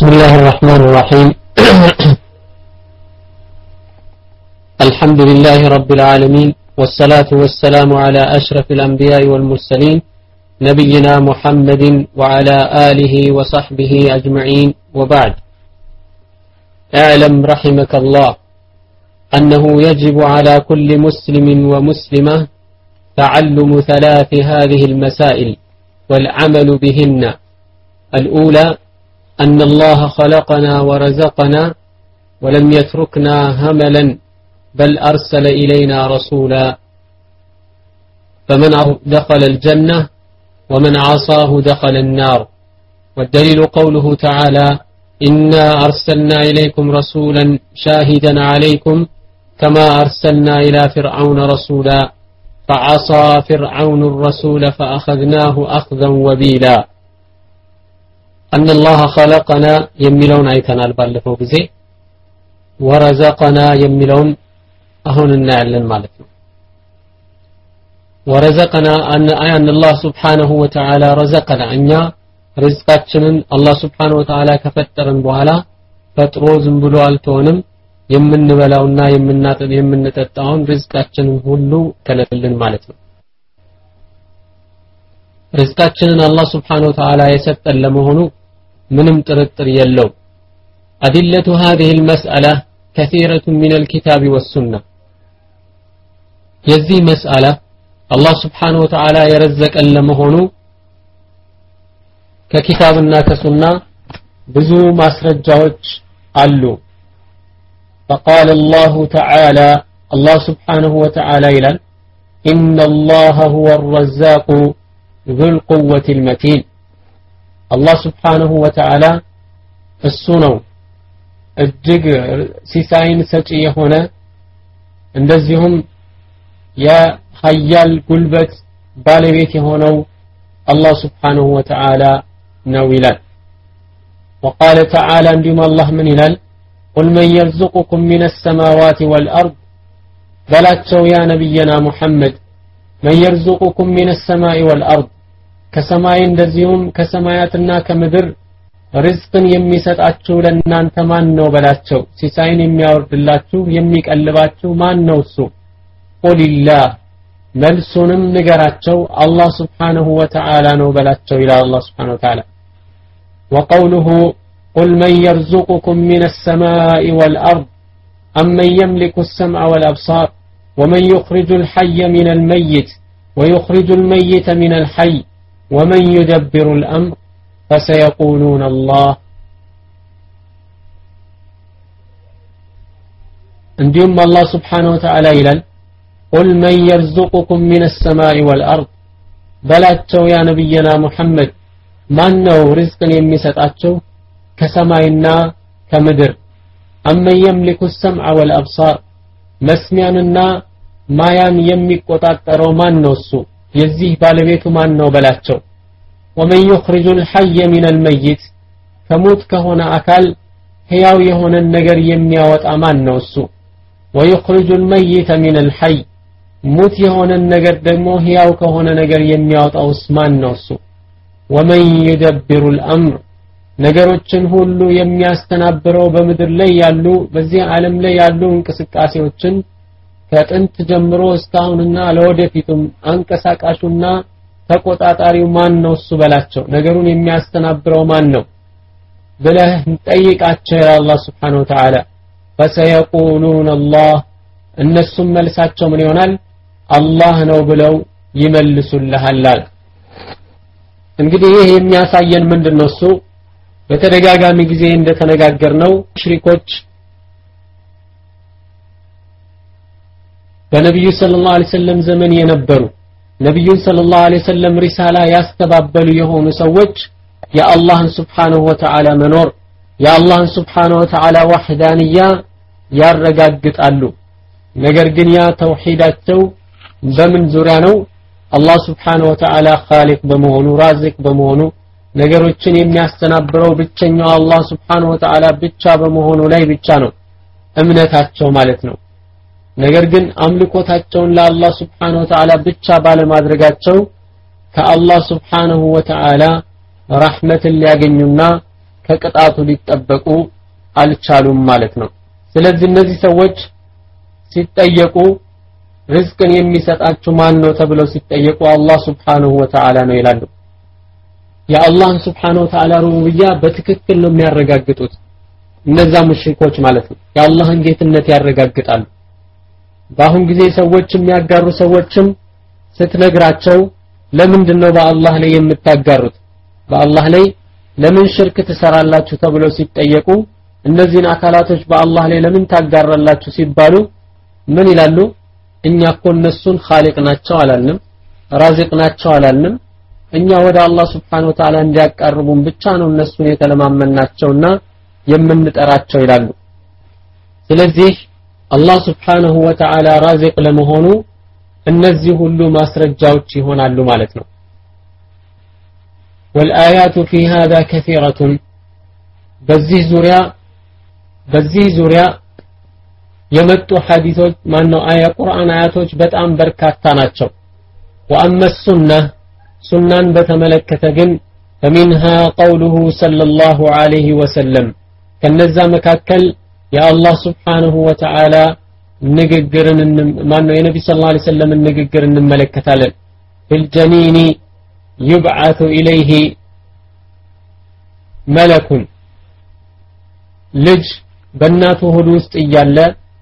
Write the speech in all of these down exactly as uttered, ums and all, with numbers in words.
بسم الله الرحمن الرحيم الحمد لله رب العالمين والصلاة والسلام على أشرف الأنبياء والمرسلين نبينا محمد وعلى آله وصحبه أجمعين وبعد اعلم رحمك الله أنه يجب على كل مسلم ومسلمة تعلم ثلاث هذه المسائل والعمل بهن. الأولى أن الله خلقنا ورزقنا ولم يتركنا هملا بل أرسل إلينا رسولا فمن دخل الجنة ومن عصاه دخل النار. والدليل قوله تعالى إنا أرسلنا إليكم رسولا شاهدا عليكم كما أرسلنا إلى فرعون رسولا فعصى فرعون الرسول فأخذناه أخذا وبيلا. أن الله خلقنا يميلون أيتنا البالفو بزي ورزقنا يميلون أهون النعلن مالتنا ورزقنا أن أن الله سبحانه وتعالى رزقنا أنيا رزقاتنا الله سبحانه وتعالى كفترن بوالا فتروز بلو التونم يمن بلاونا يمن يمن تتعون رزقاتنا هلو كللن مالتنا رزقاتنا الله سبحانه وتعالى يسطن لمهونو منم ترتر يلو. أدلة هذه المسألة كثيرة من الكتاب والسنة. يزي مسألة الله سبحانه وتعالى يرزق لمهونو ككتابنا كسنة بزو مسرجاوج علو. فقال الله تعالى الله سبحانه وتعالى إلى إن الله هو الرزاق ذو القوة المتين. الله سبحانه وتعالى السنو الجግ ሲሳይን ሰጪ የሆነ እንደዚሁም ያ ኃያል ጉልበት ባለቤት የሆነው الله سبحانه وتعالى ነው ይላል። وقال تعالى እንዲሁም الله ምን ይላል قل من يرزقكم من السماوات والأرض በላቸው ያ ነብይና ሙሐመድ من يرزقكم من السماء والأرض ከሰማይ እንደዚሁም ከሰማያትና ከምድር ርዝቅን የሚሰጣችሁ ለእናንተ ማን ነው በላቸው። ሲሳይን የሚያወርድላችሁ የሚቀልባችሁ ማን ነው እሱ? ቁልላህ መልሱንም ንገራቸው አላህ Subhanahu Wa Ta'ala ነው በላቸው ይላል አላህ Subhanahu Wa Ta'ala። وقوله قل من يرزقكم من السماء والأرض أمن يملك السمع والأبصار ومن يخرج الحي من الميت ويخرج الميت من الحي ومن يدبر الأمر فسيقولون الله. عندهم الله سبحانه وتعالى إلى قل من يرزقكم من السماء والأرض بلاتشو يا نبينا محمد من نو رزقا يمسطاتشو كسماينا كمدر أمن يملك السمع والأبصار مسمعنا ማያን የሚቆጣጠረው ማን ነው እሱ? የዚህ ባለቤቱ ማን ነው በላቸው። ومن يخرج الحي من الميت ከሞት ከሆነ አካል ሕያው የሆነ ነገር የሚያወጣ ማን ነው እሱ? ويخرج الميت من الحي ሞት የሆነ ነገር ደግሞ ሕያው ከሆነ ነገር የሚያወጣውስ ማን ነው እሱ? ومن يدبر الأمر ነገሮችን ሁሉ የሚያስተናብረው በምድር ላይ ያሉ በዚህ ዓለም ላይ ያሉ እንቅስቃሴዎችን ከጥንት ጀምሮ እስካሁንና ለወደፊቱም አንቀሳቃሹና ተቆጣጣሪው ማን ነው እሱ በላቸው። ነገሩን የሚያስተናብረው ማን ነው ብለህ ጠይቃቸው ይላል አላህ Subhanahu Wa Ta'ala። فسيقولون الله እነሱም መልሳቸው ምን ይሆናል? አላህ ነው ብለው ይመልሱልሃል። እንግዲህ ይሄ የሚያሳየን ምንድነው? እሱ በተደጋጋሚ ጊዜ እንደተነጋገርነው ሙሽሪኮች በነብዩ ሰለላሁ ዐለይሂ ወሰለም ዘመን የነበሩ ነብዩ ሰለላሁ ዐለይሂ ወሰለም ሪሳላ ያስተባበሉ የሆኑ ሰዎች የአላህን Subhanahu Wa Ta'ala መኖር የአላህን Subhanahu Wa Ta'ala ወህዳንያ ያረጋግጣሉ። ነገር ግን ያ ተውሂዳቸው በምን ዙሪያ ነው? አላህ Subhanahu Wa Ta'ala ኻሊቅ በመሆኑ ራዚቅ በመሆኑ ነገሮችን የሚያስተናብረው ብቸኛው አላህ Subhanahu Wa Ta'ala ብቻ በመሆኑ ላይ ብቻ ነው እምነታቸው ማለት ነው። ነገር ግን አምልኮታቸውን ለአላህ Subhanahu Wa Ta'ala ብቻ ባለማድረጋቸው ከአላህ Subhanahu Wa Ta'ala ረህመትን ሊያገኙና ከቅጣቱ ሊጠበቁ አልቻሉም ማለት ነው ስለዚህ እነዚህ ሰዎች ሲጠየቁ ሪዝቅን የሚሰጣቸው ማን ነው ተብለው ሲጠየቁ አላህ Subhanahu Wa Ta'ala ነው ይላሉ የአላህ Subhanahu Wa Ta'ala ሩቡብያ በትክክል ነው የሚያረጋግጡት እነዛ ሙሽሪኮች ማለት ነው የአላህን ጌትነት ያረጋግጣሉ በአሁን ጊዜ ሰዎች የሚያጋሩ ሰዎችም ስትነግራቸው ለምንድነው በአላህ ላይ የምታጋሩት በአላህ ላይ ለምን ሽርክ ትሰራላችሁ ተብለው ሲጠየቁ እነዚህን አካላቶች በአላህ ላይ ለምን ታጋራላችሁ ሲባሉ ምን ይላሉ እኛ እኮ እነሱን ኻሊቅ ናቸው አላልንም ራዚቅ ናቸው አላልንም እኛ ወደ አላህ Subhanahu Wa Ta'ala እንዲያቀርቡን ብቻ ነው እነሱን የተለማመናቸውና የምንጠራቸው ይላሉ ስለዚህ አላህ Subhanahu Wa Ta'ala ራዚቅ ለመሆኑ እነዚህ ሁሉ ማስረጃዎች ይሆናሉ ማለት ነው والآيات في هذا كثيرة በዚህ ዙሪያ በዚህ ዙሪያ የመጡ ሐዲሶች ማነው አያ ቁርአን አያቶች በጣም በርካታ ናቸው وأما السنة ሱናን በተመለከተ ግን فمنها قوله صلى الله عليه وسلم ከነዛ መካከል የአላህ Subhanahu Wa Ta'ala ንግግርን ማነው የነብዩ ሰለላሁ ዐለይሂ ወሰለም ንግግር እንመለከታለን بالجنين يبعث إليه ملك ልጅ በእናቱ ሆድ ውስጥ እያለ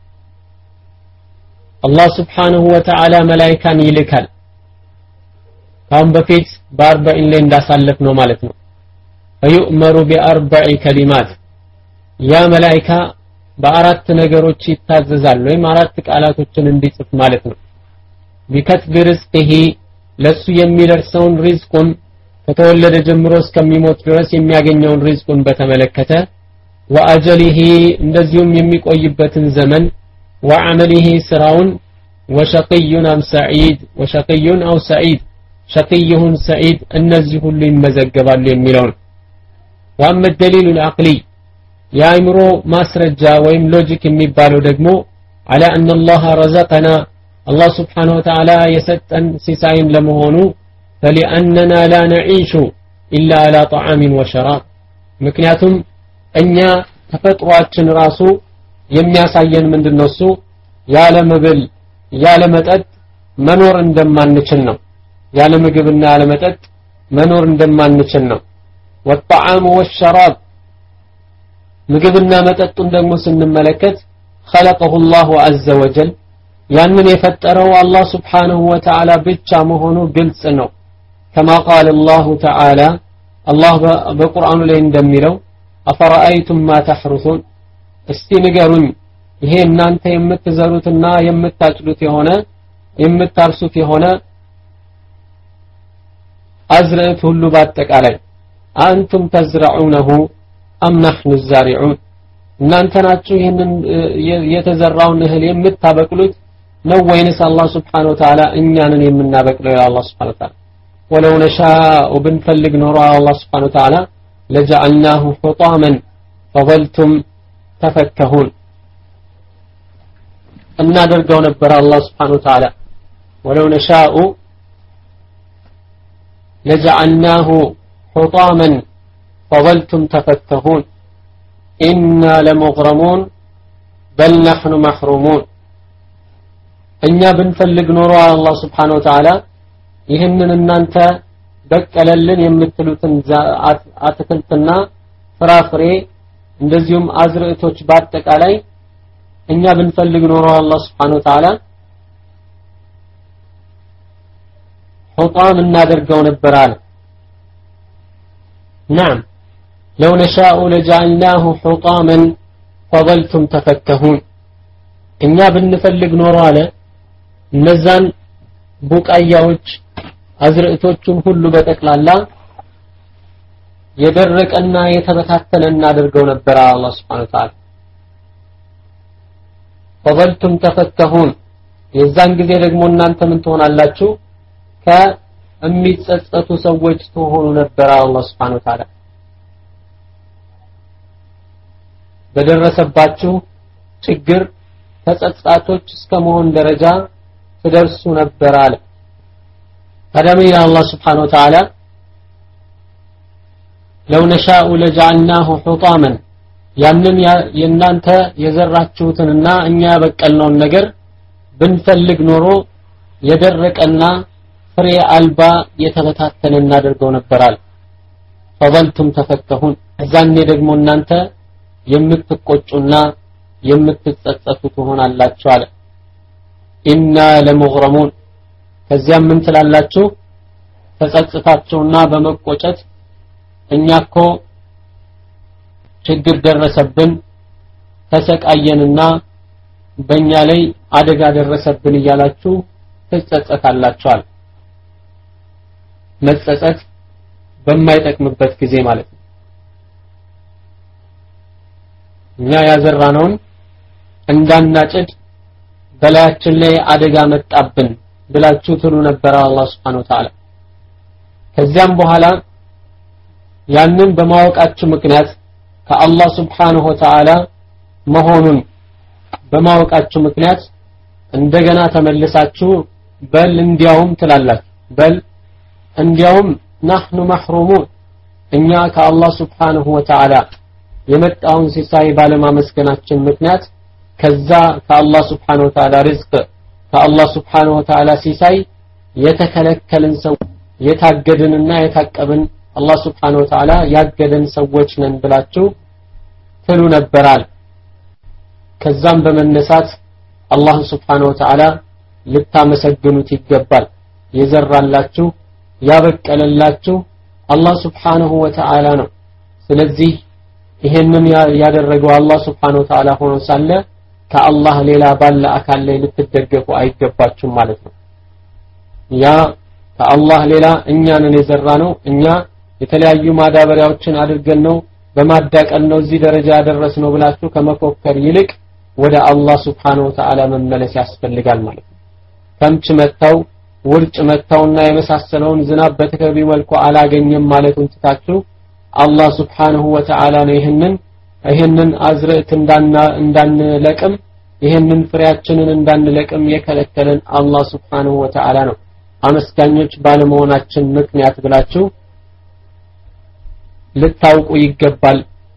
አላህ Subhanahu Wa Ta'ala መላእክታን ይልካል ካም በፊት በአርባዒን ላይ እንዳሳለፍ ነው ማለት ነው فيؤمر بأربع كلمات ያ መላእክታ በአራት ነገሮች ይታዘዛል ወይም አራት ቃላቶችን እንዲጽፍ ማለት ነው بكتب رزقه ለሱ የሚደርሰውን ሪዝቁን ከተወለደ ጀምሮ እስከሚሞት ድረስ የሚያገኘውን ሪዝቁን በተመለከተ وأجله እንደዚሁም የሚቆይበትን ዘመን وعمله ስራውን وشقي أم سعيد وشقي أو سعيد شقيه سعيد እነዚህ ሁሉ ይመዘገባሉ የሚለውን وأما الدليل العقلي የአእምሮ ማስረጃ ወይም ሎጂክ የሚባለው ደግሞ على أن الله رزقنا الله سبحانه وتعالى يسطن سيساين ለመሆኑ فلأننا لا نعيش إلا على طعام وشراب ምክንያቱም እኛ ተፈጥሯችን ራሱ የሚያሳየን ምንድነው እሱ ያለ ምግብ ያለ መጠጥ መኖር እንደማንችል ነው ያለ ምግብና ያለ መጠጥ መኖር እንደማንችል ነው والطعام والشراب ምግብና መጠጡን ደግሞ ስንመለከት خلقه الله عز وجل ያንን የፈጠረው አላህ Subhanahu Wa Ta'ala ብቻ መሆኑ ግልጽ ነው كما قال الله تعالى الله በቁርአኑ ላይ እንደሚለው أفرأيتم ما تحرثون እስቲ ንገሩኝ ይሄ እናንተ የምትዘሩትና የምታጭዱት የሆነ የምታርሱት የሆነ አዝርዕት ሁሉ በአጠቃላይ አንቱም ተዝረዑነሁ አም ነሕኑ الزارعون እናንተ ናችሁ ይሄንን የተዘራውን እህል የምታበቅሉት ነው ወይንስ አላህ Subhanahu Wa Ta'ala እኛንን የምናበቅለው ያ አላህ Subhanahu Wa Ta'ala ولو نشاء بنفلق نور الله سبحانه وتعالى لجعلناه حطاما فظلتم تفكهون أن درجوا نبر الله سبحانه وتعالى ولو نشاء لجعلناه حطاما فظلتم تفكهون إنا لمغرمون بل نحن محرومون أن بنفلق نور الله سبحانه وتعالى ይህንን እናንተ በቀለልን የምትሉትን አትክልትና ፍራፍሬ እንደዚሁም አዝርዕቶች በአጠቃላይ እኛ ብንፈልግ ኖሮ አላህ Subhanahu Wa Ta'ala حطام እናደርገው ነበር አለ نعم لو نشاء لجعلناه حطاما فظلتم تفكهون እኛ ብንፈልግ ኖሮ አለ እነዛን ቡቃያዎች አዝርዕቶቹን ሁሉ በተክላላ የደረቀና የተበታተነ እናደርገው ነበር አላህ Subhanahu Wa Ta'ala فظلتم تفكهون የዛን ጊዜ ደግሞ እናንተ ምን ትሆናላችሁ ከሚጸጸቱ ሰዎች ትሆኑ ነበር አላህ Subhanahu Wa Ta'ala በደረሰባችሁ ችግር ተጸጻቶች እስከመሆን ደረጃ ትደርሱ ነበር አለ ታዲያ አላህ Subhanahu Wa Ta'ala ለው ነሻኡ ለጀዐልናሁ ሑጣመን ያንን የናንተ የዘራችሁትንና እኛ ያበቀልነውን ነገር ብንፈልግ ኖሮ የደረቀና ፍሬ አልባ የተበታተነ እናደርገው ነበራል ፈظلتم ተፈከሁን እዛኔ ደግሞ እናንተ የምትቆጩና የምትጸጸቱ ትሆናላችሁ አለ ኢና ለሙግረሙን ከዚያም ምን ትላላችሁ ተጸጽታችሁና በመቆጨት እኛኮ ችግር ደረሰብን ተሰቃየንና በእኛ ላይ አደጋ ደረሰብን እያላችሁ ትጸጸታላችኋል መጸጸት በማይጠቅምበት ጊዜ ማለት ነው እኛ ያዘራነውን እንዳናጭድ በላያችን ላይ አደጋ መጣብን ብላችሁ ትሉ ነበር አላህ Subhanahu Wa Ta'ala ከዚያም በኋላ ያንን በማወቃችሁ ምክንያት ከአላህ Subhanahu Wa Ta'ala መሆኑን በማወቃችሁ ምክንያት እንደገና ተመልሳችሁ በል እንዲያውም ትላላችሁ በል እንዲያውም نحن محرومون እኛ ከአላህ Subhanahu Wa Ta'ala የመጣውን ሲሳይ ባለማመስገናችን ምክንያት ከዛ ከአላህ Subhanahu Wa Ta'ala ሪዝቅ ከአላህ Subhanahu Wa Ta'ala ሲሳይ የተከለከልን ሰው የታገድንና የታቀብን አላህ Subhanahu Wa Ta'ala ያገደን ሰዎች ነን ብላችሁ ትሉ ነበራል ከዛም በመነሳት አላህ Subhanahu Wa Ta'ala ልታመሰግኑት ይገባል የዘራላችሁ ያበቀለላችሁ አላህ Subhanahu Wa Ta'ala ነው ስለዚህ ይሄንን ያደረገው አላህ Subhanahu Wa Ta'ala ሆኖ ሳለ ከአላህ ሌላ ባለ አካል ላይ ልትደገፉ አይገባችሁም ማለት ነው ያ ከአላህ ሌላ እኛንን የዘራነው እኛ የተለያዩ ማዳበሪያዎችን አድርገን ነው በማዳቀል ነው እዚህ ደረጃ ያደረስነው ብላችሁ ከመፎከር ይልቅ ወደ አላህ Subhanahu Wa Ta'ala መመለስ ያስፈልጋል ማለት ነው ከምች መጣው ውርጭ መጣውና የመሳሰለውን ዝናብ በተከቢ መልኩ አላገኘም ማለቱን ትታችሁ አላህ Subhanahu Wa Ta'ala ነው ይሄንን ይሄንን አዝርዕት እንዳና እንዳንለቅም ይሄንን ፍሬያችንን እንዳንለቅም የከለከለን አላህ Subhanahu Wa Ta'ala ነው አመስጋኞች ባለመሆናችን ምክንያት ብላችሁ ልታውቁ ይገባል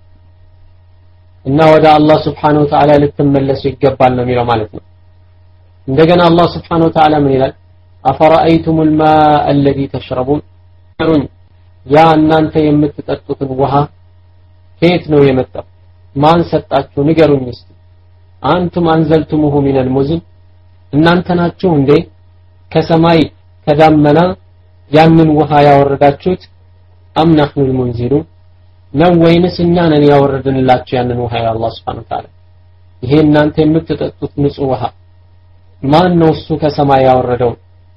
እና ወደ አላህ Subhanahu Wa Ta'ala ልትመለሱ ይገባል ነው የሚለው ማለት ነው እንደገና አላህ Subhanahu Wa Ta'ala ምን ይላል أفرأيتم الماء الذي تشربون يا እናንተ የምትጠጡትን ውሃ ከየት ነው የመጣው ማን ሰጣችሁ ንገሩኝ እስቲ አንቱም አንዘልቱሙሁ من المزن እናንተ ናችሁ እንዴ ከሰማይ ከዳመና ያንን ውሃ ያወረዳችሁት አም نحن المنزلون ነው ወይንስ እኛ ነን ያወረድንላችሁ ያንን ውሃ ያ አላህ Subhanahu Wa Ta'ala ይሄ እናንተ የምትጠጡት ንጹህ ውሃ ማን ነው እሱ ከሰማይ ያወረደው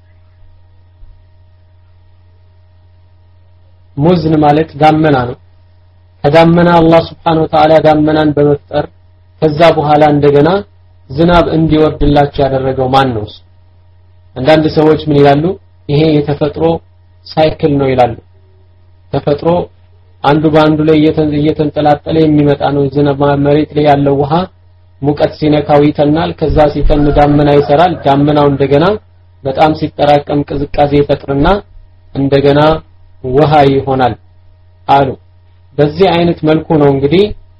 ሙዝን ማለት ዳመና ነው ከዳመና አላህ Subhanahu Wa Ta'ala ዳመናን በመፍጠር ከዛ በኋላ እንደገና ዝናብ እንዲወርድላችሁ ያደረገው ማን ነው አንዳንድ ሰዎች ምን ይላሉ ይሄ የተፈጥሮ ሳይክል ነው ይላሉ ተፈጥሮ አንዱ ባንዱ ላይ እየተንጠላጠለ የሚመጣ ነው ዝናብ መሬት ላይ ያለው ውሃ ሙቀት ሲነካው ይተናል ከዛ ሲተን ዳመና ይሰራል ዳመናው እንደገና በጣም ሲጠራቀም ቅዝቃዜ ይፈጥርና እንደገና ውሃ ይሆናል አሉ በዚህ አይነት መልኩ ነው እንግዲህ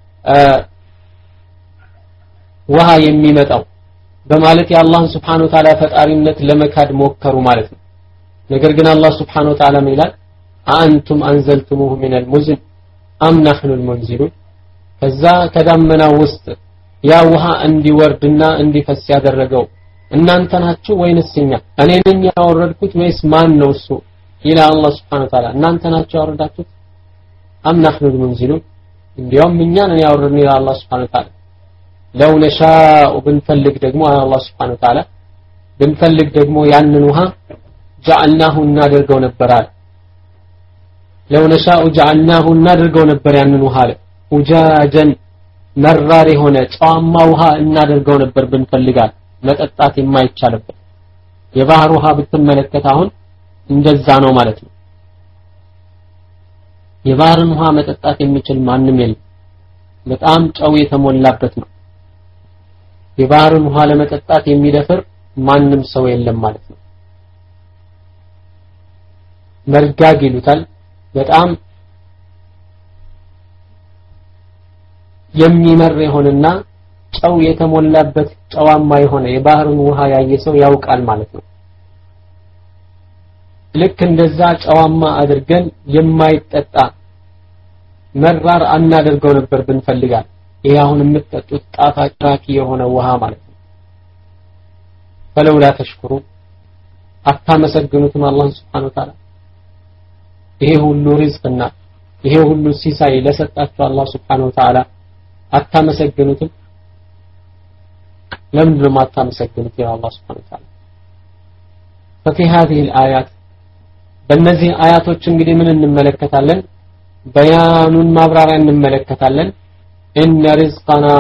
ውሃ የሚመጣው በማለት የአላህን Subhanahu Wa Ta'ala ፈጣሪነት ለመካድ ሞከሩ ማለት ነው ነገር ግን አላህ Subhanahu Wa Ta'ala ይላል አንቱም አንዘልቱሙሁ من المزن ام نحن المنزلون ከዛ ከዳመና ውስጥ ያ ውሃ እንዲወርድና እንዲፈስ ያደረገው እናንተ ናችሁ ወይንስ እኛ እኔ ነኝ ያወረድኩት ወይስ ማን ነው እሱ ኢላ አላህ Subhanahu Wa Ta'ala እናንተ ናችሁ ያወረዳችሁት ام نحن المنزلون እንዲያውም እኛ ነን ያወረድነው ኢላ አላህ Subhanahu Wa Ta'ala ለው ነሻኡ ብንፈልግ ደግሞ አላህ Subhanahu Wa Ta'ala ብንፈልግ ደግሞ ያንን ውሃ جعلناه እናደርገው ነበር አለ ለው ነሻኡ جعلناه እናደርገው ነበር ያንን ውሃ አለ ውጃጀን መራር የሆነ ጫማ ውሃ እናደርገው ነበር ብንፈልጋል መጠጣት የማይቻልበት የባህር ውሃ ብትመለከት አሁን እንደዛ ነው ማለት ነው የባህርን ውሃ መጠጣት የሚችል ማንም የለም በጣም ጨው የተሞላበት ነው የባህርን ውሃ ለመጠጣት የሚደፍር ማንም ሰው የለም ማለት ነው መርጋግ ይሉታል በጣም የሚመር ይሆንና ጨው የተሞላበት ጨዋማ የሆነ የባህርን ውሃ ያየ ሰው ያውቃል ማለት ነው። ልክ እንደዛ ጨዋማ አድርገን የማይጠጣ መራር አናደርገው ነበር ብንፈልጋል። ይሄ አሁን የምትጠጡት ጣፋጭ ራኪ የሆነ ውሃ ማለት ነው። فلولا تشكرون አታመሰግኑትም አላህ Subhanahu Wa Ta'ala ይሄ ሁሉ ሪዝቅና ይሄ ሁሉ ሲሳይ ለሰጣችሁ አላህ Subhanahu Wa Ta'ala አታመሰግኑትም? ለምን ነው አታመሰግኑት ያ አላህ Subhanahu Wa Ta'ala? ففي هذه الآيات በእነዚህ አያቶች እንግዲህ ምን እንመለከታለን? በያኑን ማብራሪያ እንመለከታለን። إن رزقنا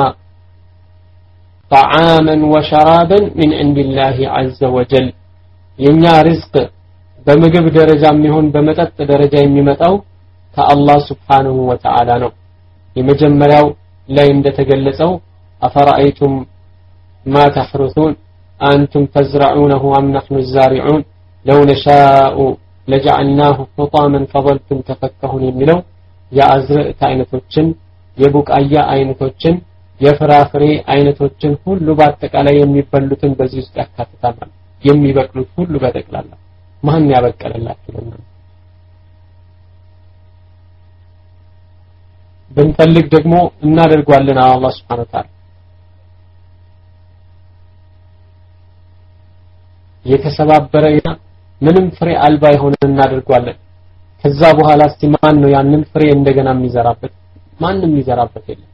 طعاما وشرابا من عند الله عز وجل የኛ ሪዝቅ በምግብ ደረጃም ይሁን በመጠጥ ደረጃ የሚመጣው ከአላህ Subhanahu Wa Ta'ala ነው። የመጀመሪያው ላይ እንደተገለጸው አፈራአይቱም ما تحرثون أنتم تزرعونه أم نحن الزارعون لو نشاء لجعلناه حطاما فظلتم تفكهون የሚለው የአዝርዕት አይነቶችን የቡቃያ አይነቶችን የፍራፍሬ አይነቶችን ሁሉ በአጠቃላይ የሚበሉትን በዚህ ውስጥ ያካትታል። የሚበቅሉት ሁሉ በጠቅላላ ማን ያበቀለላችሁ ነው? ብንፈልግ ደግሞ እናደርጓለን አላህ Subhanahu Wa Ta'ala የተሰባበረ ምንም ፍሬ አልባ የሆነ እናደርጓለን። ከዛ በኋላ እስቲ ማን ነው ያንን ፍሬ እንደገና የሚዘራበት? ማንንም የሚዘራበት የለም።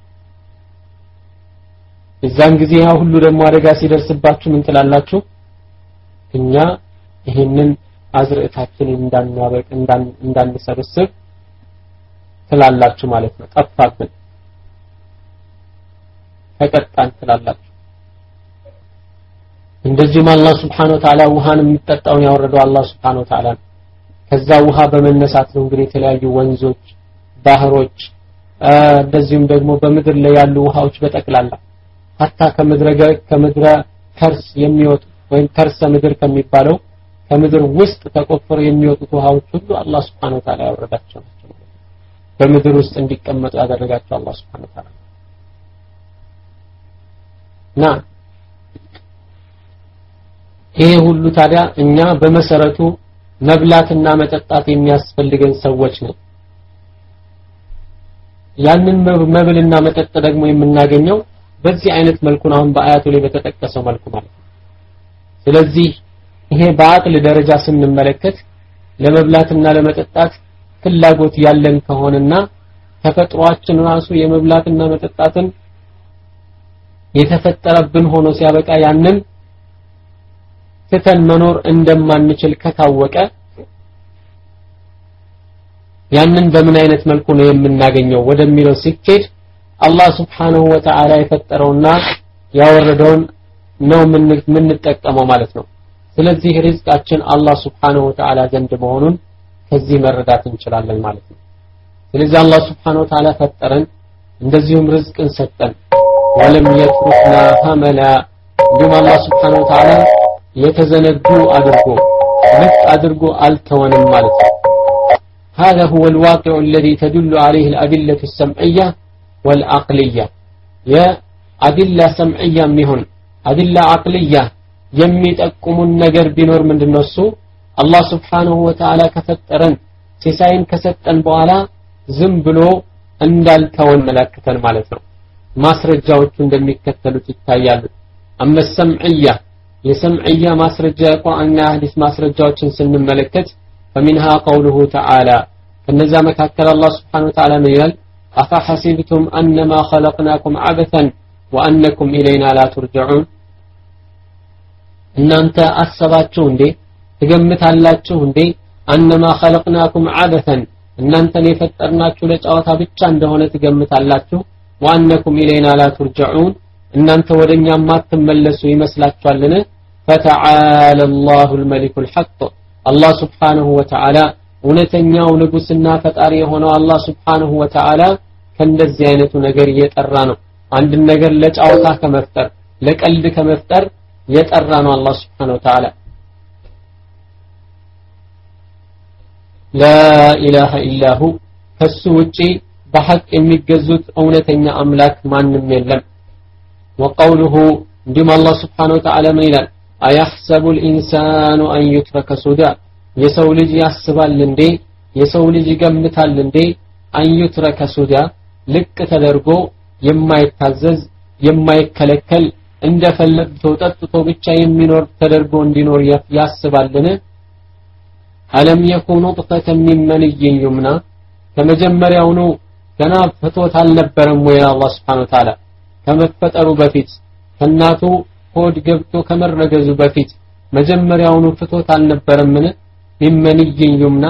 እዛን ጊዜ ያ ሁሉ ደግሞ አደጋ ሲደርስባችሁ ምን ትላላችሁ? እኛ ይሄንን አዝርዕታችንን እንዳናበቅ እንዳን እንዳንሰበስብ ትላላችሁ ማለት ነው። ጠፋብን ተቀጣን ትላላችሁ። እንደዚህም አላህ Subhanahu Wa Ta'ala ውሃን የሚጠጣውን ያወረደው አላህ Subhanahu Wa Ta'ala ከዛ ውሃ በመነሳት ነው እንግዲህ የተለያዩ ወንዞች ባህሮች እንደዚህም ደግሞ በምድር ላይ ያሉ ውሃዎች በጠቅላላ hatta ከምድረ ከምድረ ከርስ የሚወጡ ወይም ከርሰ ምድር ከሚባለው ከምድር ውስጥ ተቆፍረው የሚወጡት ውሃዎች ሁሉ አላህ Subhanahu Wa Ta'ala ያወረዳቸው ናቸው። በምድር ውስጥ እንዲቀመጡ ያደረጋቸው አላህ Subhanahu Wa Ta'ala ና ይሄ ሁሉ ታዲያ እኛ በመሰረቱ መብላትና መጠጣት የሚያስፈልገን ሰዎች ነን። ያንን መብልና መጠጥ ደግሞ የምናገኘው በዚህ አይነት መልኩ ነው በአያቱ ላይ በተጠቀሰው መልኩ ማለት ነው። ስለዚህ ይሄ በአቅል ደረጃ ስንመለከት ለመብላትና ለመጠጣት ፍላጎት ያለን ከሆነና ተፈጥሯችን ራሱ የመብላትና መጠጣትን የተፈጠረብን ሆኖ ሲያበቃ ያንን ተተን መኖር እንደማንችል ከታወቀ ያንን በምን አይነት መልኩ ነው የምናገኘው ወደሚለው ሲኬድ አላህ Subhanahu Wa Ta'ala የፈጠረውና ያወረደውን ነው ምን እንጠቀመው ማለት ነው። ስለዚህ ሪዝቃችን አላህ Subhanahu Wa Ta'ala ዘንድ መሆኑን ከዚህ መረዳት እንችላለን ማለት ነው። ስለዚህ አላህ Subhanahu Wa Ta'ala ፈጠረን እንደዚሁም ሪዝቅን ሰጠን። ወለም የትሩክና ሐመላ እንዲሁም አላህ Subhanahu Wa Ta'ala የተዘነጉ አድርጎ ልክ አድርጎ አልተወንም ማለት ነው። هذا هو الواقع الذي تدل عليه الأدلة السمعية والعقلية يا أدلة سمعية مهن أدلة عقلية የሚጠቁሙን ነገር ቢኖር ምንድነው እሱ አላህ Subhanahu Wa Ta'ala ከፈጠረን ሲሳይን ከሰጠን በኋላ ዝም ብሎ እንዳልተወን መለክተን ማለት ነው። ማስረጃዎቹ እንደሚከተሉት ይታያሉ። አመ ሰምዕያ የሰምዕያ ማስረጃ ቁርአንና ሐዲስ ማስረጃዎችን ስንመለከት فمنها قوله تعالى ከነዛ መካከል አላህ Subhanahu Wa Ta'ala ይላል أفحسبتم أنما خلقناكم عبثا وأنكم إلينا لا ترجعون እናንተ አሰባችሁ እንዴ ትገምታላችሁ እንዴ أنما خلقناكم عبثا እናንተን የፈጠርናችሁ ለጨዋታ ብቻ እንደሆነ ትገምታላችሁ وأنكم إلينا لا ترجعون እናንተ ወደኛ ማትመለሱ ይመስላችኋልን فتعالى الله الملك الحق الله سبحانه وتعالى እውነተኛው ንጉስና ፈጣሪ የሆነው አላህ Subhanahu Wa Ta'ala ከእንደዚህ አይነቱ ነገር እየጠራ ነው። አንድ ነገር ለጫወታ ከመፍጠር ለቀልድ ከመፍጠር የጠራ ነው አላህ Subhanahu Wa Ta'ala። لا إله إلا هو ከሱ ውጪ በሐቅ የሚገዙት እውነተኛ አምላክ ማንም የለም وقوله እንዲሁም አላህ Subhanahu Wa Ta'ala ምን ይላል አያህሰቡ الانسان ان يترك سدى የሰው ልጅ ያስባል እንዴ የሰው ልጅ ይገምታል እንዴ ان يترك سدى ልቅ ተደርጎ የማይታዘዝ የማይከለከል እንደፈለገው ጠጥቶ ብቻ የሚኖር ተደርጎ እንዲኖር ያስባልን አለም يكون نطفة من مني يمنى ከመጀመሪያው ነው ገና ፍቶት አልነበረም ወይ አላህ Subhanahu Wa Ta'ala ከመፈጠሩ በፊት ከናቱ ሆድ ገብቶ ከመረገዙ በፊት መጀመሪያውኑ ፍቶት አልነበረምን من مني يمنى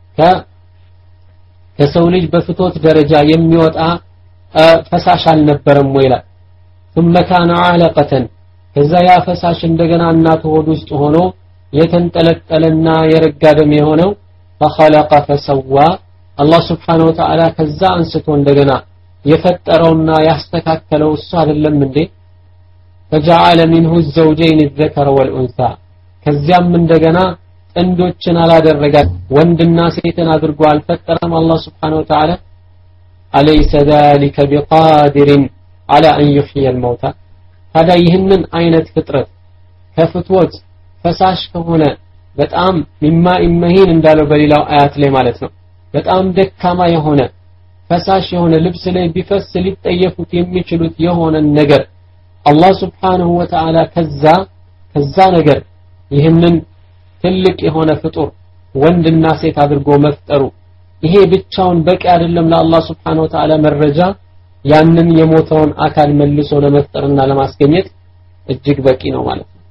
ከሰው ልጅ በፍቶት ደረጃ የሚወጣ ፈሳሽ አልነበረም ወይ ላ ثم كان علقة ከዛ ያ ፈሳሽ እንደገና እናቱ ሆድ ውስጥ ሆኖ የተንጠለጠለና የረጋ ደም የሆነው فخلق فسوى አላህ Subhanahu Wa Ta'ala ከዛ አንስቶ እንደገና የፈጠረውና ያስተካከለው እሱ አይደለም እንዴ فجعل منه الزوجين الذكر والانثى ከዚያም እንደገና ጥንዶችን አላደረጋት ወንድና ሴትን አድርጎ አልፈጠረም አላህ Subhanahu Wa Ta'ala أليس ذلك بقادر على أن يحيي الموتى هذا ይህንን አይነት ፍጥረት ከፍትወት ፈሳሽ ከሆነ በጣም مما إمهين እንዳለው በሌላው አያት ላይ ማለት ነው በጣም ደካማ የሆነ ፈሳሽ የሆነ ልብስ ላይ ቢፈስ ሊጠየፉት የሚችሉት የሆነ ነገር አላህ Subhanahu Wa Ta'ala ከዛ ከዛ ነገር ይህንን ትልቅ የሆነ ፍጡር ወንድና ሴት አድርጎ መፍጠሩ ይሄ ብቻውን በቂ አይደለም ለአላህ Subhanahu Wa Ta'ala መረጃ ያንን የሞተውን አካል መልሶ ለመፍጠርና ለማስገኘት እጅግ በቂ ነው ማለት ነው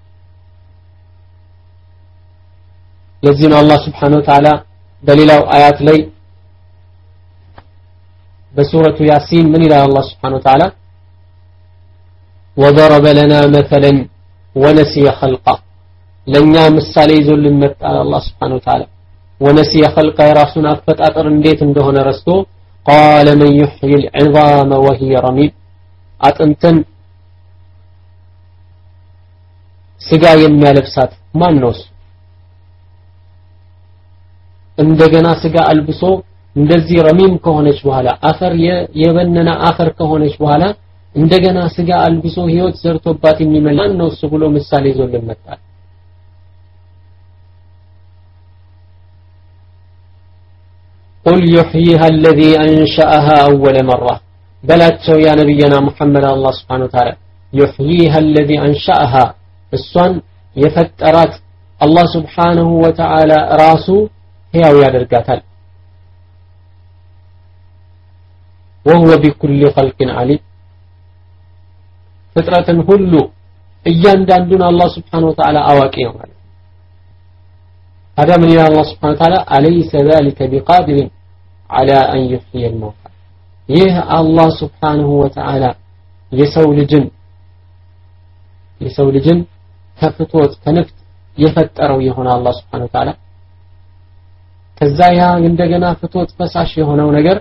ለዚህ ነው አላህ Subhanahu Wa Ta'ala በሌላው አያት ላይ በሱረቱ ያሲን ምን ይላል አላህ Subhanahu Wa Ta'ala وضرب لنا مثلا ونسي خلقه ለኛ ምሳሌ ይዞልን መጣ አላህ Subhanahu Wa Ta'ala ونسي خلقه ራሱን አፈጣጠር እንዴት እንደሆነ ረስቶ قال من يحيي العظام وهي رميم አጥንትን ስጋ የሚያለብሳት ማን ነው እንደገና ስጋ አልብሶ እንደዚህ ረሚም ከሆነች በኋላ አፈር የበነና አፈር ከሆነች በኋላ እንደገና ስጋ አልብሶ ህይወት ዘርቶባት የሚመላን ነው እሱ ብሎ ምሳሌ ይዞልን መጣ قل يحييها الذي أنشأها أول مرة بلاتشو يا نبينا محمد الله سبحانه وتعالى يحييها الذي أنشأها الصن يفترات الله سبحانه وتعالى راسه هي ويادر قاتل وهو بكل خلق عليم فترة هلو إيان دون الله سبحانه وتعالى أواكيه هذا من الله سبحانه وتعالى أليس ذلك بقادر على أن يحيي الموتى يه الله سبحانه وتعالى يسول جن يسول جن كفتوت كنفت يفتروا يهون الله سبحانه وتعالى كزايا عندنا فتوت فساش يهونو ነገር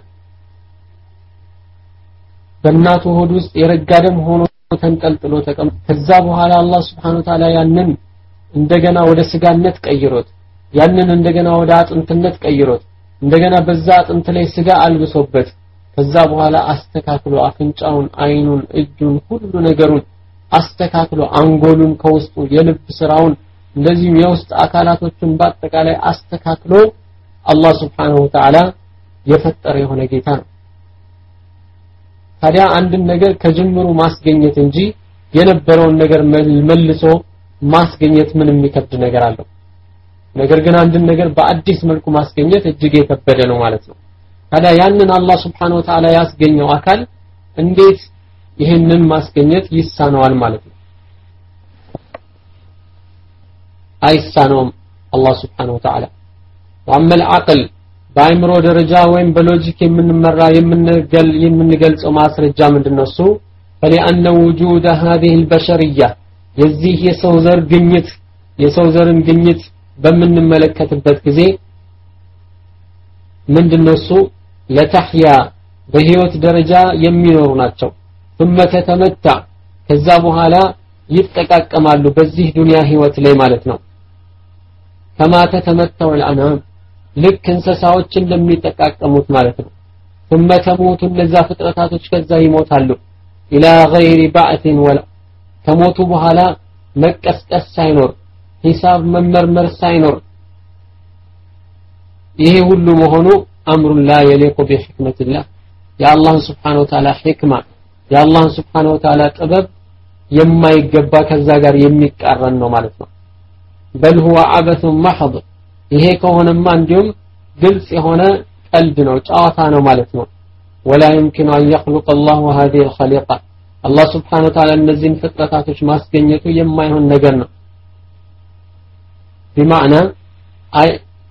በእናቱ ሆድ ውስጥ የረጋደም ሆኖ ተንጠልጥሎ ተቀም ከዛ በኋላ አላህ Subhanahu Wa Ta'ala ያንን እንደገና ወደ ስጋነት ቀይሮት ያንን እንደገና ወደ አጥንትነት ቀይሮት እንደገና በዛ አጥንት ላይ ስጋ አልብሶበት ከዛ በኋላ አስተካክሎ አፍንጫውን አይኑን እጁን ሁሉ ነገሩን አስተካክሎ አንጎሉን ከውስጡ የልብ ስራውን እንደዚህ የውስጥ አካላቶችን በአጠቃላይ አስተካክሎ አላህ Subhanahu Wa Ta'ala የፈጠረ የሆነ ጌታ ነው ታዲያ አንድን ነገር ከጅምሩ ማስገኘት እንጂ የነበረውን ነገር መልሶ ማስገኘት ምንም የሚከብድ ነገር አለው ነገር ግን አንድን ነገር በአዲስ መልኩ ማስገኘት እጅግ የከበደ ነው ማለት ነው ታዲያ ያንን አላህ Subhanahu Wa Ta'ala ያስገኘው አካል እንዴት ይሄንን ማስገኘት ይሳነዋል ማለት ነው አይሳነውም አላህ Subhanahu Wa Ta'ala وأما العقل በአይምሮ ደረጃ ወይም በሎጂክ የምንመራ የምንገል የምንገልጸው ማስረጃ ምንድነው እሱ فلأن وجود هذه البشرية የዚህ የሰው ዘር ግኝት የሰው ዘርን ግኝት በምንመለከትበት ጊዜ ምንድነው እሱ ለተህያ በህይወት ደረጃ የሚኖሩ ናቸው ثم تتمتع ከዛ በኋላ ይጠቃቀማሉ በዚህ ዱንያ ህይወት ላይ ማለት ነው كما تتمتع الانام ልክ እንስሳዎች እንደሚጠቃቀሙት ማለት ነው ثم تموت እነዛ ፍጥረታቶች ከዛ ይሞታሉ ኢላ ገይሪ ባዕትን ወላ ከሞቱ በኋላ መቀስቀስ ሳይኖር ሂሳብ መመርመር ሳይኖር ይሄ ሁሉ መሆኑ አምሩ ላ የሊቁ ቢሕክመቲላህ የአላህ Subhanahu Wa Ta'ala ሕክማ የአላህ Subhanahu Wa Ta'ala ጥበብ የማይገባ ከዛ ጋር የሚቃረን ነው ማለት ነው በል ሁወ አበቱ መሕድ ይሄ ከሆነማ እንዲሁም ግልጽ የሆነ ቀልድ ነው ጨዋታ ነው ማለት ነው ولا يمكن أن يخلق الله هذه الخليقة الله سبحانه وتعالى እነዚህን ፍጥረታቶች ማስገኘቱ የማይሆን ነገር ነው بمعنى أي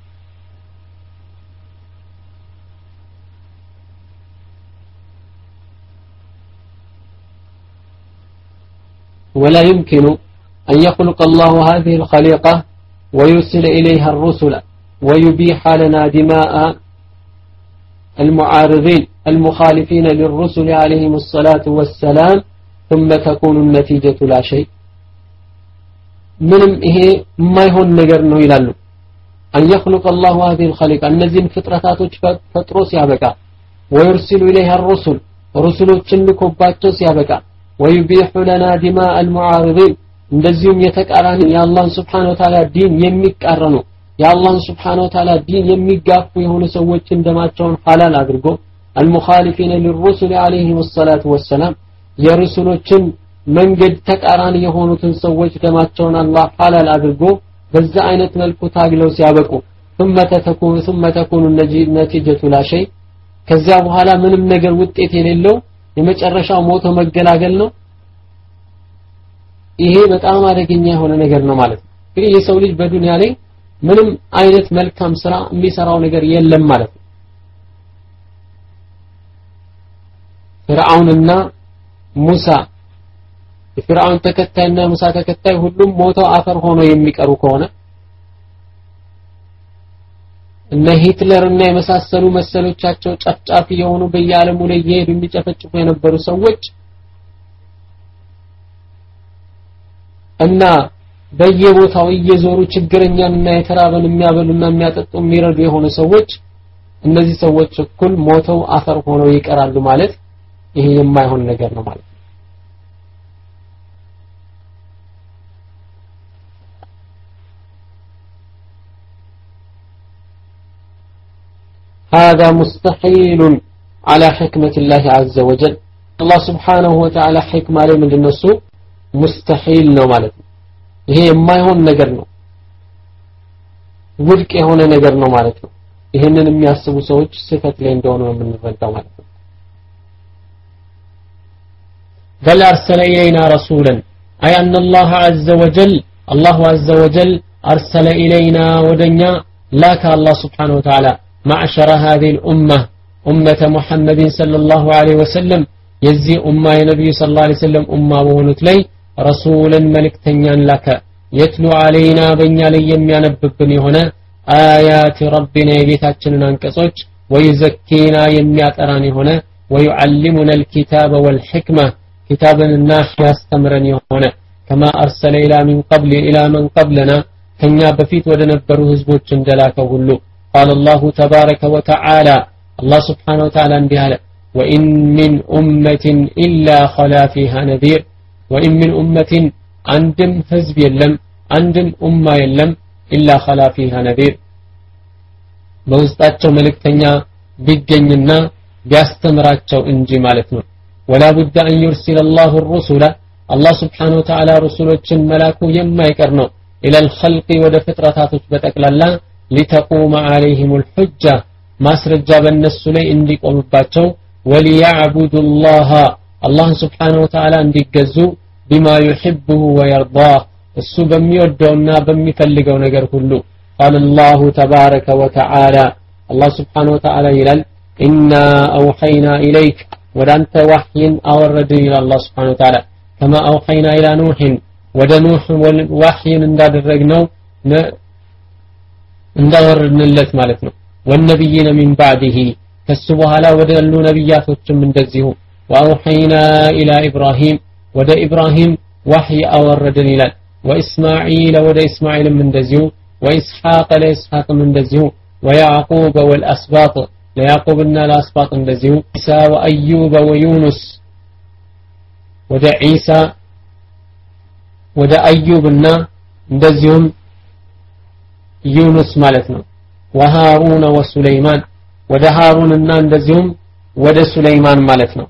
ولا يمكن أن يخلق الله هذه الخليقة ويرسل إليها الرسل ويبيح لنا دماء المعارضين المخالفين للرسل عليهم الصلاة والسلام ثم تكون النتيجة لا شيء ምንም ይሄ የማይሆን ነገር ነው ይላሉ أن يخلق الله هذه الخليقة እነዚህን ፍጥረታቶች ፈጥሮ ሲያበቃ ويرسل إليها الرسل رسሎችን ልኮባቸው ሲያበቃ ويبيح لنا دماء المعارضين እንደዚሁም የተቃራኒ የአላህ Subhanahu Wa Ta'ala ዲን የሚቃረኑ የአላህ Subhanahu Wa Ta'ala ዲን የሚጋፉ የሆኑ ሰዎችን ደማቸውን ሐላል አድርጎ المخالفين للرسل عليهم الصلاة والسلام የረሱሎችን መንገድ ተቃራኒ የሆኑትን ሰዎች ደማቸውን አላህ ሐላል አድርጎ በዛ አይነት መልኩ ታግለው ሲያበቁ ثم تكون ثم تكون النتيجة لا شيء ከዛ በኋላ ምንም ነገር ውጤት የሌለው የመጨረሻው ሞቶ መገላገል ነው ይሄ በጣም አደገኛ የሆነ ነገር ነው ማለት ነው እንግዲህ የሰው ልጅ በዱንያ ላይ ምንም አይነት መልካም ስራ የሚሰራው ነገር የለም ማለት ነው ፍርዓውንና ሙሳ የፍርዓውን ተከታይና ሙሳ ተከታይ ሁሉም ሞተው አፈር ሆኖ የሚቀሩ ከሆነ እነ ሂትለርና የመሳሰሉ መሰሎቻቸው ጨፍጫፊ የሆኑ በየዓለሙ ላይ እየሄዱ የሚጨፈጭፉ የነበሩ ሰዎች እና በየቦታው እየዞሩ ችግረኛንና የተራበን የሚያበሉና የሚያጠጡ የሚረዱ የሆኑ ሰዎች እነዚህ ሰዎች እኩል ሞተው አፈር ሆነው ይቀራሉ ማለት ይሄ የማይሆን ነገር ነው ማለት ነው هذا مستحيل على حكمة الله عز وجل الله سبحانه وتعالى حكمة عليه من النسو مستحيل ነው ማለት ነው ይሄ የማይሆን ነገር ነው ውድቅ የሆነ ነገር ነው ማለት ነው ይሄንን የሚያስቡ ሰዎች ስህተት ላይ እንደሆኑ የምንረዳው ማለት ነው بل أرسل إلينا رسولا أي أن الله عز وجل الله عز وجل أرسل إلينا ودنيا لاك الله سبحانه وتعالى معشر هذه الأمة أمة محمد صلى الله عليه وسلم يزي أمة النبي صلى الله عليه وسلم أمة ونتلي رسولا ملك تنيان لك يتلو علينا بنيا ليم ينببني هنا آيات ربنا يبيتاتنا انكسوش ويزكينا يميات أراني هنا ويعلمنا الكتاب والحكمة كتابا الناح يستمرني هنا كما أرسل إلى من قبل إلى من قبلنا كنيا بفيت ودنبروا هزبوت جندلاك وهلو قال الله تبارك وتعالى الله سبحانه وتعالى انبهاله وإن من أمة إلا خلا فيها نذير وإن من أمة عندم حزب يلم عندم أمة يلم إلا خلا فيها نذير بوزتاتشو ملكتنيا بيجننا بيستمراتشو انجي مالتنا ولا بد أن يرسل الله الرسل الله سبحانه وتعالى رسولة ملاكو يما يكرنو إلى الخلق ودفترة تثبتك لله لتقوم عليهم الحجة ما سرجا بالنس لي انديك ومباتشو وليعبدوا الله الله سبحانه وتعالى انديك جزو بما يحبه ويرضاه السو بميودونا بميفلقو نقر كله قال الله تبارك وتعالى الله سبحانه وتعالى يلال إنا أوحينا إليك ودانت وحي أورد إلى الله سبحانه وتعالى كما أوحينا إلى نوح ودى نوح وحي انداد الرقنو እንዳወርድንለት ማለት ነው والنبيين من بعده ከሱበኋላ ወደሉ ነብያቶች እንደዚሁ واوحينا الى ابراهيم ወደ ኢብራሂም ወህይ አወረድን ይላል واسماعيل ወደ እስማኤልም እንደዚሁ واسحاق ለኢስሐቅም እንደዚሁ ويعقوب والاسباط ለያዕቆብና ለአስባጥ እንደዚሁ ኢሳ ወአዩብ ወዩኑስ ወደ ኢሳ ወደ አዩብና እንደዚሁም ዩኑስ ማለት ነው ወሃሩን ወሱለይማን ወደ ሃሩንና እንደዚሁም ወደ ሱለይማን ማለት ነው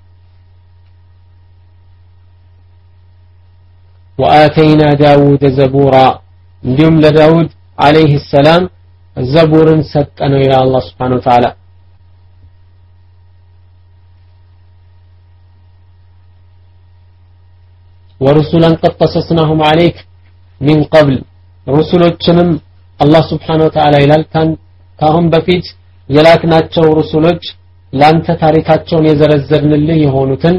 وآتينا داود زبورا እንዲሁም ለዳውድ عليه السلام ዘቡርን ሰጠነው ይላል አላህ Subhanahu Wa Ta'ala ورسلا قد قصصناهم عليك من قبل رسلوچንም አላህ Subhanahu Wa Ta'ala ይላል ካሁን በፊት የላክናቸው رسሎች ላንተ ታሪካቸውን የዘረዘርንልህ የሆኑትን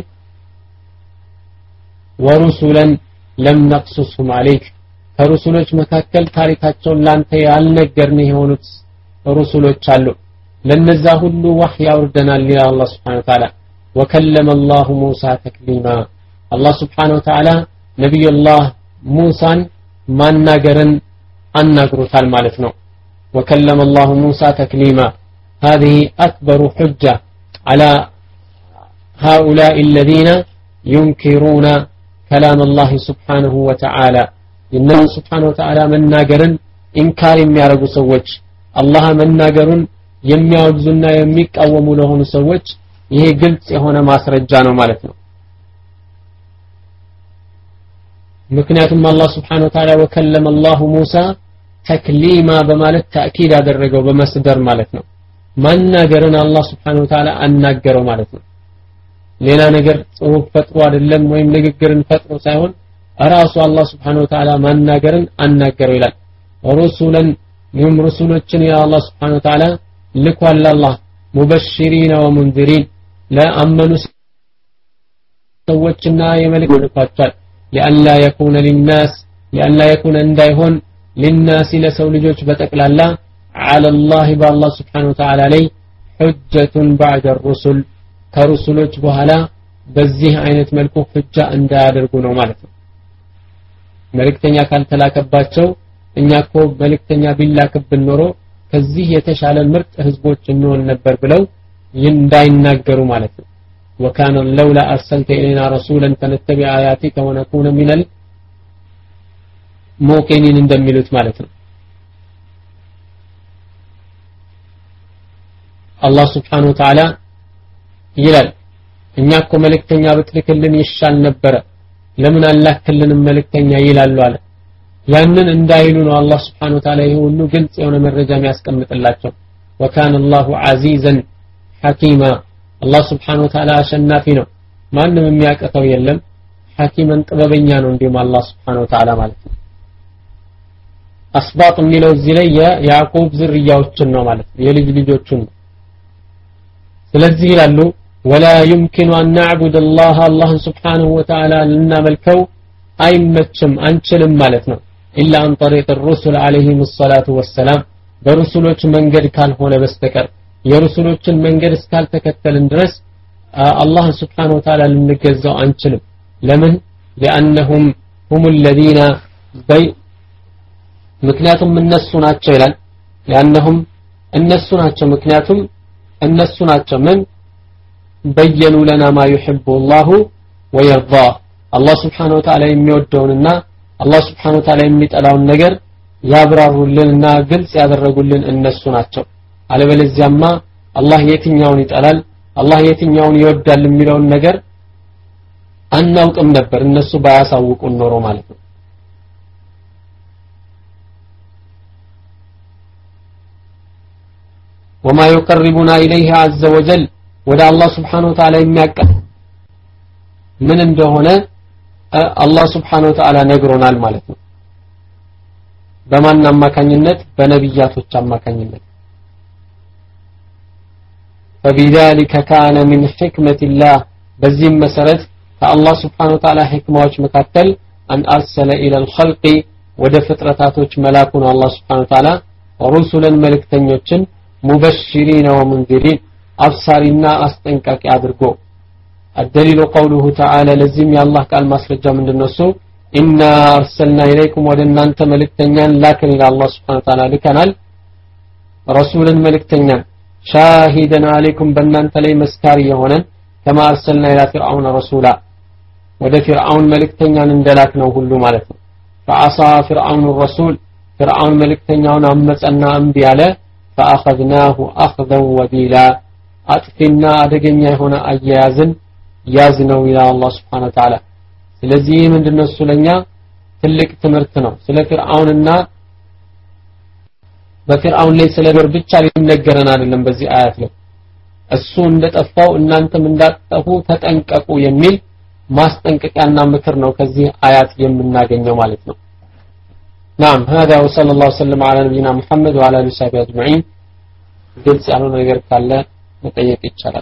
ورسلا لم نقصصهم عليك ከሩሱሎች መካከል ታሪካቸውን ላንተ ያልነገርን የሆኑት ሩሱሎች አሉ ለነዛ ሁሉ ወህይ ያወርደናል ይላል አላህ Subhanahu Wa Ta'ala وكلم الله موسى تكليما الله سبحانه وتعالى نبي الله موسى ማናገርን አናግሮታል ማለት ነው وكلم الله موسى تكليما هذه أكبر حجة على هؤلاء الذين ينكرون كلام الله سبحانه وتعالى إنه سبحانه وتعالى مناغرن إنكار የሚያረጉ ሰዎች አላህ መናገሩን የሚያወግዙና የሚቃወሙ ለሆኑ ሰዎች ይሄ ግልጽ የሆነ ማስረጃ ነው ማለት ነው ምክንያቱም አላህ Subhanahu Wa Ta'ala وكلم الله موسى تكليما በማለት ተአኪድ ያደረገው በመስደር ማለት ነው ማናገርን አላህ Subhanahu Wa Ta'ala አናገረው ማለት ነው ሌላ ነገር ጽሁፍ ፈጥሮ አይደለም ወይም ንግግርን ፈጥሮ ሳይሆን ራሱ አላህ Subhanahu Wa Ta'ala ማናገርን አናገረው ይላል ሩሱላን ይሁም ሩሱሎችን ያ አላህ Subhanahu Wa Ta'ala ልኳል አላህ ሙበሽሪን ወሙንዚሪን ለአመኑ ሰዎችና የመልእክት ልኳቸዋል لئلا يكون للناس لئلا يكون እንዳይሆን للناس ለሰው ልጆች በጠቅላላ على الله بالله سبحانه وتعالى ላይ حجة بعد الرسل ከሩሱሎች በኋላ በዚህ አይነት መልኩ ፍጃ እንዳያደርጉ ነው ማለት ነው መልእክተኛ ካልተላከባቸው እኛኮ መልእክተኛ ቢላክብን ኖሮ ከዚህ የተሻለ ምርጥ ህዝቦች እንሆን ነበር ብለው እንዳይናገሩ ማለት ነው وكان لولا أرسلت إلينا رسولا فنتبع آياتك ونكون من الموقنين እንደሚሉት ማለት ነው الله سبحانه وتعالى ይላል እኛኮ መልእክተኛ ብትልክልን ይሻል ነበር ለምን አላክልንም መልእክተኛ ይላሉ አለ ያንን እንዳይሉ ነው አላህ Subhanahu Wa Ta'ala ይሁሉ ግልጽ የሆነ መረጃ የሚያስቀምጥላቸው وكان الله عزيزا حكيما الله سبحانه وتعالى አሸናፊ ነው ማንንም የሚያቀተው የለም ሐኪመን ጥበበኛ ነው እንዲሁም አላህ Subhanahu Wa Ta'ala ማለት ነው አስባጥ የሚለው እዚህ ላይ የያዕቆብ ዝርያዎችን ነው ማለት ነው የልጅ ልጆቹን ስለዚህ ይላሉ ولا يمكن أن نعبد الله الله سبحانه وتعالى لنا ملكو أي متشم أنشلم مالتنا إلا عن طريق الرسل عليهم الصلاة والسلام برسولوش منجر كان هنا بستكر يرسولوش منجر اسكال تكتل اندرس آه الله سبحانه وتعالى لنجزو أنشلم لمن لأنهم هم الذين بي مكناتهم من السنات شيئا لأنهم أن السنات مكناتهم أن السنات من بيّنوا لنا ما يحب الله ويرضاه الله سبحانه وتعالى يميودوننا الله سبحانه وتعالى يميطلاውን ነገር ያብራሩልንና ግልጽ ያደረጉልን እነሱ ናቸው አለበለዚያማ አላህ የትኛውን ይጠላል አላህ የትኛውን ይወዳል የሚለውን ነገር አናውቅም ነበር እነሱ ባያሳውቁን ኖሮ ማለት ነው وما يقربنا إليه عز وجل ወደ አላህ Subhanahu Wa Ta'ala የሚያቀርብ ምን እንደሆነ አላህ Subhanahu Wa Ta'ala ነግሮናል ማለት ነው በማን አማካኝነት በነብያቶች አማካኝነት فبذلك كان من حكمة الله በዚህም መሰረት ከአላህ Subhanahu Wa Ta'ala ህክማዎች መካከል أن أرسل إلى الخلق ወደ ፍጥረታቶች መላኩን አላህ Subhanahu Wa Ta'ala رسلا መልእክተኞችን مبشرين ومنذرين أبصارنا أستنكاك أدرقو الدليل قوله تعالى لزم يا الله قال مسرجة من النسو إنا أرسلنا إليكم ودنا أنت ملك تنيان لكن إلى الله سبحانه وتعالى لكنال رسولا ملك تنيان ሻሂደን አለይኩም በእናንተ ላይ መስካሪ የሆነን كما ارسلنا الى فرعون رسولا ወደ ፍርዓውን መልእክተኛን እንደላክነው ሁሉ ማለት ነው فعصى فرعون الرسول فرعون መልእክተኛውን አመፀና እምቢ አለ فاخذناه اخذا وبيلا አጥፊና አደገኛ የሆነ አያያዝን ያዝነው ኢላ አላህ Subhanahu Wa Ta'ala ስለዚህ ምንድነው ስለኛ ትልቅ ትምህርት ነው ስለ ፍርዓውንና በፍርዓውን ላይ ስለበር ብቻ ሊነገረን አይደለም በዚህ አያት ላይ እሱ እንደጠፋው እናንተም እንዳጠፉ ተጠንቀቁ የሚል ማስጠንቀቂያና ምክር ነው ከዚህ አያት የምናገኘው ማለት ነው نعم هذا وصلى الله وسلم على نبينا محمد وعلى اله وصحبه اجمعين ግልጽ ያልሆነ ነገር ካለ መጠየቅ ይቻላል